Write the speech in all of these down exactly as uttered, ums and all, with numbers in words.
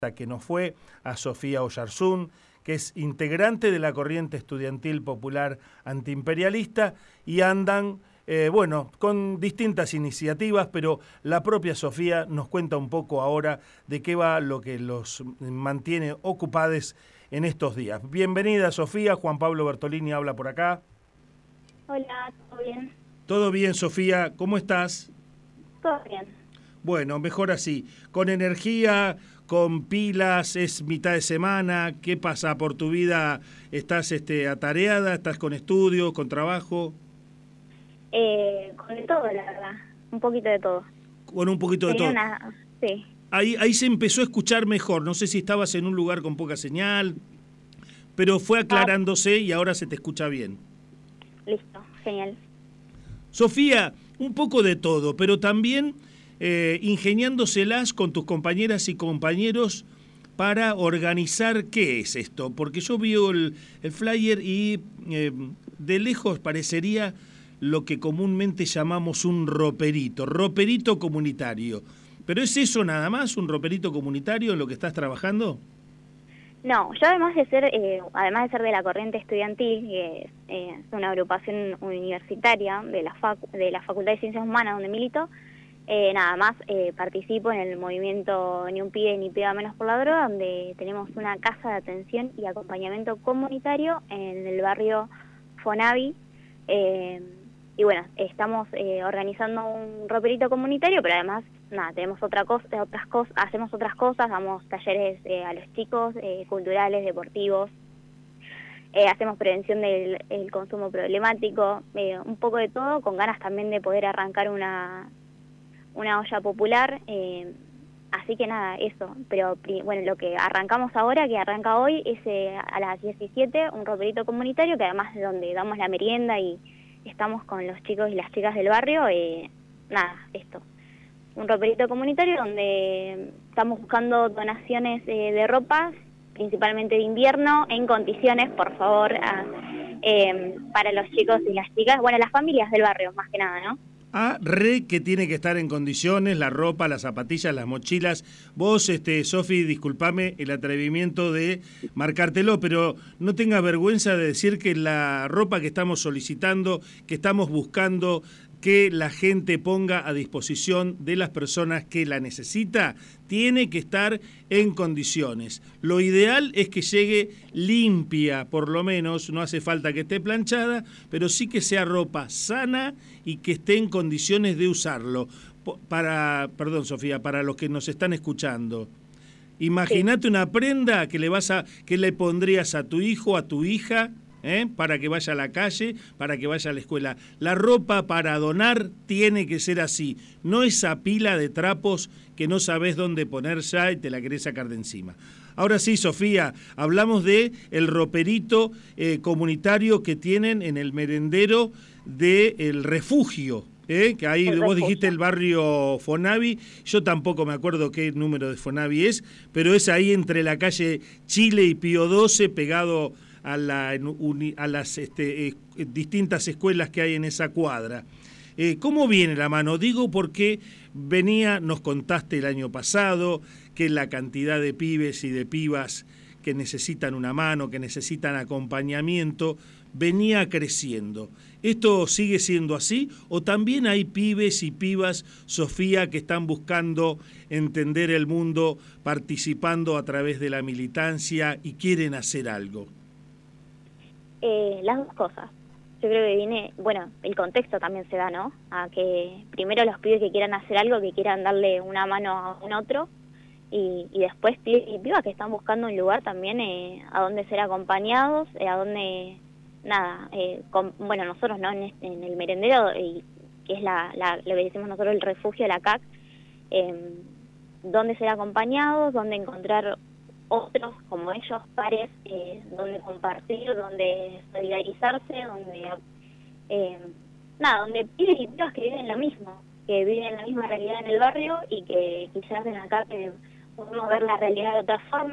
que nos fue, a Sofía Oyarzún, que es integrante de la corriente estudiantil popular antiimperialista, y andan, eh, bueno, con distintas iniciativas, pero la propia Sofía nos cuenta un poco ahora de qué va lo que los mantiene ocupados en estos días. Bienvenida, Sofía. Juan Pablo Bertolini habla por acá. Hola, ¿todo bien? Todo bien, Sofía. ¿Cómo estás? Todo bien. Bueno, mejor así. Con energía, con pilas, es mitad de semana. ¿Qué pasa por tu vida? ¿Estás este, atareada? ¿Estás con estudios, con trabajo? Eh, con de todo, la verdad. Un poquito de todo. Con un poquito de Tenía todo. Una... Sí. Ahí, ahí se empezó a escuchar mejor. No sé si estabas en un lugar con poca señal, pero fue aclarándose y ahora se te escucha bien. Listo, genial. Sofía, un poco de todo, pero también eh, ingeniándoselas con tus compañeras y compañeros para organizar qué es esto, porque yo vi el, el flyer y eh, de lejos parecería lo que comúnmente llamamos un roperito, roperito comunitario. ¿Pero es eso nada más, un roperito comunitario en lo que estás trabajando? No, yo además de ser, eh, además de ser de la corriente estudiantil, que es eh, una agrupación universitaria de la, fac, de la Facultad de Ciencias Humanas donde milito, eh, nada más eh, participo en el movimiento Ni un pibe ni piba menos por la droga, donde tenemos una casa de atención y acompañamiento comunitario en el barrio Fonavi. Eh, y bueno, estamos eh, organizando un roperito comunitario, pero además nada, tenemos otra cosa, otras cosas, hacemos otras cosas, damos talleres eh, a los chicos, eh, culturales, deportivos, eh, hacemos prevención del el consumo problemático, eh, un poco de todo, con ganas también de poder arrancar una, una olla popular, eh, así que nada, eso, pero bueno, lo que arrancamos ahora, que arranca hoy, es eh, a las diecisiete, un roperito comunitario, que además de donde damos la merienda y estamos con los chicos y las chicas del barrio, eh, nada, esto. Un roperito comunitario donde estamos buscando donaciones eh, de ropa, principalmente de invierno, en condiciones, por favor, a, eh, para los chicos y las chicas, bueno, las familias del barrio, más que nada, ¿no? Ah, re que tiene que estar en condiciones, la ropa, las zapatillas, las mochilas. Vos, este, Sofi, disculpame el atrevimiento de marcártelo, pero no tengas vergüenza de decir que la ropa que estamos solicitando, que estamos buscando que la gente ponga a disposición de las personas que la necesita, tiene que estar en condiciones. Lo ideal es que llegue limpia, por lo menos, no hace falta que esté planchada, pero sí que sea ropa sana y que esté en condiciones de usarlo. Para, perdón, Sofía, para los que nos están escuchando, imagínate sí. Una prenda que le vas a, que le pondrías a tu hijo, a tu hija, ¿Eh? para que vaya a la calle, para que vaya a la escuela. La ropa para donar tiene que ser así, no esa pila de trapos que no sabes dónde poner ya y te la querés sacar de encima. Ahora sí, Sofía, hablamos de el roperito eh, comunitario que tienen en el merendero del refugio. ¿Eh? Que ahí vos dijiste el barrio Fonavi, yo tampoco me acuerdo qué número de Fonavi es, pero es ahí entre la calle Chile y Pío doce, pegado a, la, a las este, eh, distintas escuelas que hay en esa cuadra. Eh, ¿Cómo viene la mano? Digo porque venía, nos contaste el año pasado, que la cantidad de pibes y de pibas que necesitan una mano, que necesitan acompañamiento, venía creciendo. ¿Esto sigue siendo así? ¿O también hay pibes y pibas, Sofía, que están buscando entender el mundo, participando a través de la militancia y quieren hacer algo? Eh, las dos cosas. Yo creo que viene, bueno, el contexto también se da, ¿no? A que primero los pibes que quieran hacer algo, que quieran darle una mano a un otro, y, y después pibes y pibas que están buscando un lugar también eh, a donde ser acompañados, eh, a donde, nada, eh, con, bueno, nosotros, ¿no? En, este, en el merendero, eh, que es la, la, lo que decimos nosotros el refugio, la C A C, eh, donde ser acompañados, donde encontrar otros como ellos, pares, eh, donde compartir, donde solidarizarse, donde eh, nada, donde pibes y pibas que viven lo mismo, que viven la misma realidad en el barrio y que quizás en acá que podemos ver la realidad de otra forma, que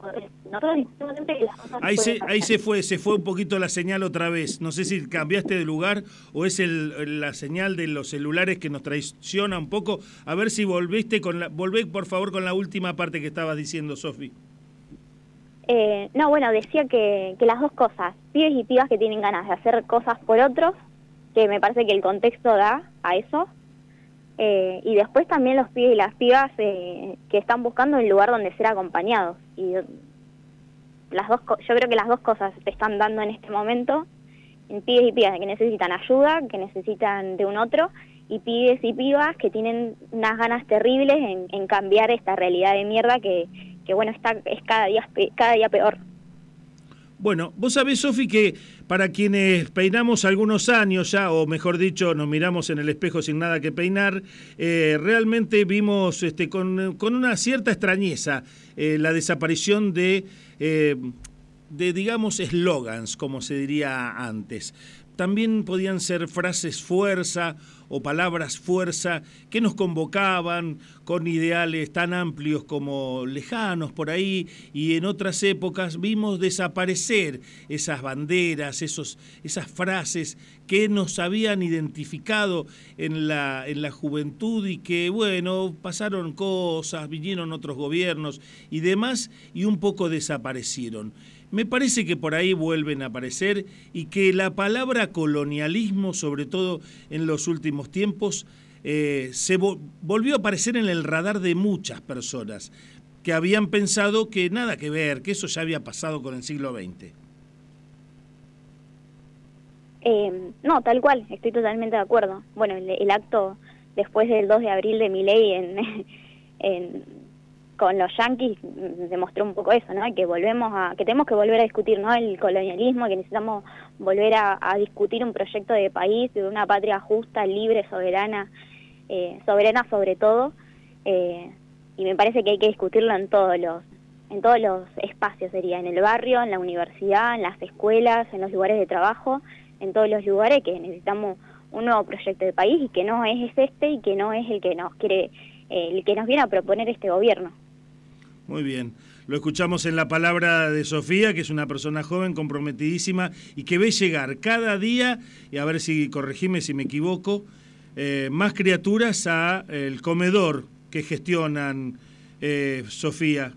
nosotros insistimos siempre que las cosas Ahí pueden se, pasar. ahí se fue, se fue un poquito la señal otra vez. No sé si cambiaste de lugar o es el, la señal de los celulares que nos traiciona un poco. A ver si volviste con la, volvé por favor con la última parte que estabas diciendo, Sofi. Eh, no, bueno, decía que, que las dos cosas, pibes y pibas que tienen ganas de hacer cosas por otros, que me parece que el contexto da a eso, eh, y después también los pibes y las pibas eh, que están buscando un lugar donde ser acompañados. Y las dos, yo creo que las dos cosas se están dando en este momento, en pibes y pibas que necesitan ayuda, que necesitan de un otro, y pibes y pibas que tienen unas ganas terribles en, en cambiar esta realidad de mierda que, que bueno, está es cada día, cada día peor. Bueno, vos sabés, Sofi, que para quienes peinamos algunos años ya, o mejor dicho, nos miramos en el espejo sin nada que peinar, eh, realmente vimos este, con, con una cierta extrañeza eh, la desaparición de, eh, de, digamos, eslogans, como se diría antes. También podían ser frases fuerza o palabras fuerza que nos convocaban con ideales tan amplios como lejanos por ahí, y en otras épocas vimos desaparecer esas banderas, esos, esas frases que nos habían identificado en la, en la juventud y que, bueno, pasaron cosas, vinieron otros gobiernos y demás y un poco desaparecieron. Me parece que por ahí vuelven a aparecer y que la palabra colonialismo, sobre todo en los últimos tiempos, eh, se vo- volvió a aparecer en el radar de muchas personas que habían pensado que nada que ver, que eso ya había pasado con el siglo veinte. Eh, no, tal cual, estoy totalmente de acuerdo. Bueno, el, el acto después del dos de abril de Milei en, en con los yanquis demostró un poco eso, ¿no? Que volvemos a, que tenemos que volver a discutir, ¿no? El colonialismo, que necesitamos volver a, a discutir un proyecto de país, de una patria justa, libre, soberana, eh, soberana sobre todo, eh, y me parece que hay que discutirlo en todos los, en todos los espacios, sería en el barrio, en la universidad, en las escuelas, en los lugares de trabajo, en todos los lugares, que necesitamos un nuevo proyecto de país y que no es este y que no es el que nos quiere, eh, el que nos viene a proponer este gobierno. Muy bien, lo escuchamos en la palabra de Sofía, que es una persona joven, comprometidísima y que ve llegar cada día, y a ver si corregime si me equivoco, eh, más criaturas a el comedor que gestionan, eh, Sofía.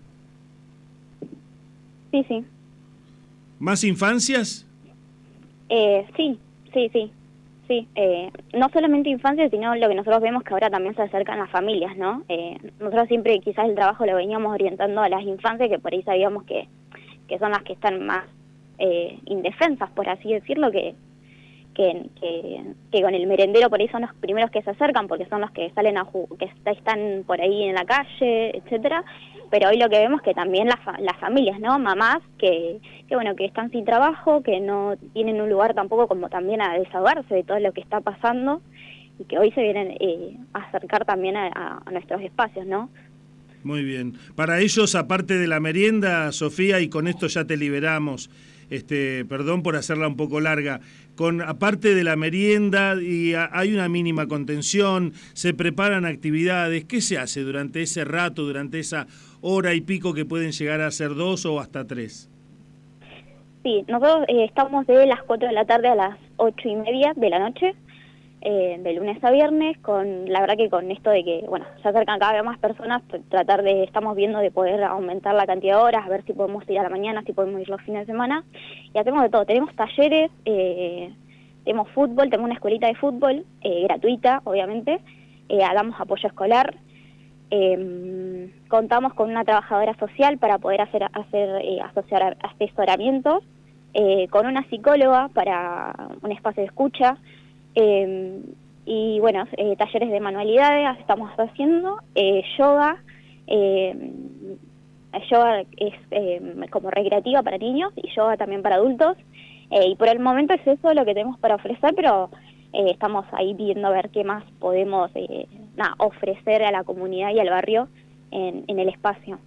Sí, sí. ¿Más infancias? Eh, sí, sí, sí. Sí, eh, no solamente infancia, sino lo que nosotros vemos que ahora también se acercan las familias, ¿no? Eh, nosotros siempre quizás el trabajo lo veníamos orientando a las infancias, que por ahí sabíamos que, que son las que están más eh, indefensas, por así decirlo, que, que, que, que con el merendero por ahí son los primeros que se acercan, porque son los que salen a ju- que están por ahí en la calle, etcétera. Pero hoy lo que vemos que también las, fa- las familias, ¿no? Mamás que, que, bueno, que están sin trabajo, que no tienen un lugar tampoco como también a desahogarse de todo lo que está pasando y que hoy se vienen eh, a acercar también a, a, a nuestros espacios, ¿no? Muy bien. Para ellos, aparte de la merienda, Sofía, y con esto ya te liberamos, este, perdón por hacerla un poco larga, con aparte de la merienda y a, hay una mínima contención, se preparan actividades, ¿qué se hace durante ese rato, durante esa hora y pico que pueden llegar a ser dos o hasta tres? Sí, nosotros eh, estamos de las cuatro de la tarde a las ocho y media de la noche, eh, de lunes a viernes, con la verdad que con esto de que, bueno, se acercan cada vez más personas, tratar de, estamos viendo de poder aumentar la cantidad de horas, a ver si podemos ir a la mañana, si podemos ir los fines de semana, y hacemos de todo, tenemos talleres, eh, tenemos fútbol, tenemos una escuelita de fútbol, eh, gratuita, obviamente, eh, hagamos apoyo escolar, eh, contamos con una trabajadora social para poder hacer, hacer eh, asociar, asesoramientos, eh, con una psicóloga para un espacio de escucha, Eh, y bueno, eh, talleres de manualidades estamos haciendo, eh, yoga, eh, yoga es eh, como recreativa para niños y yoga también para adultos, eh, y por el momento es eso lo que tenemos para ofrecer, pero eh, estamos ahí viendo a ver qué más podemos eh, nada, ofrecer a la comunidad y al barrio en, en el espacio.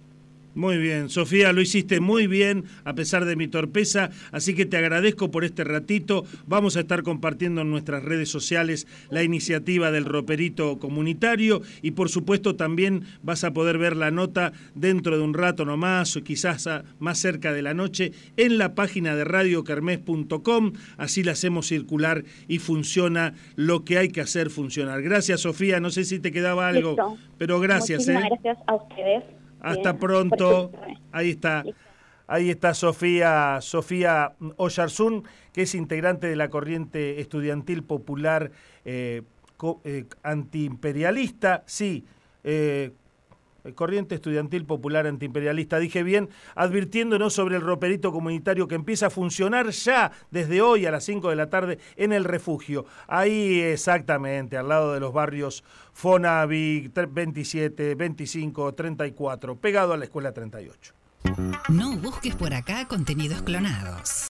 Muy bien, Sofía, lo hiciste muy bien a pesar de mi torpeza, así que te agradezco por este ratito. Vamos a estar compartiendo en nuestras redes sociales la iniciativa del roperito comunitario y por supuesto también vas a poder ver la nota dentro de un rato nomás o quizás a, más cerca de la noche en la página de radio kermés punto com, así la hacemos circular y funciona lo que hay que hacer funcionar. Gracias, Sofía, no sé si te quedaba algo, Listo. pero gracias. Muchísimas ¿eh? gracias a ustedes. Hasta Bien, pronto. por su- Ahí está. Listo. Ahí está Sofía, Sofía Oyarzún, que es integrante de la corriente estudiantil popular eh, co, eh, antiimperialista. Sí, eh, corriente estudiantil popular antiimperialista, dije bien, advirtiéndonos sobre el roperito comunitario que empieza a funcionar ya desde hoy a las cinco de la tarde en el refugio. Ahí exactamente, al lado de los barrios Fonavi, veintisiete, veinticinco, treinta y cuatro, pegado a la escuela treinta y ocho. No busques por acá contenidos clonados.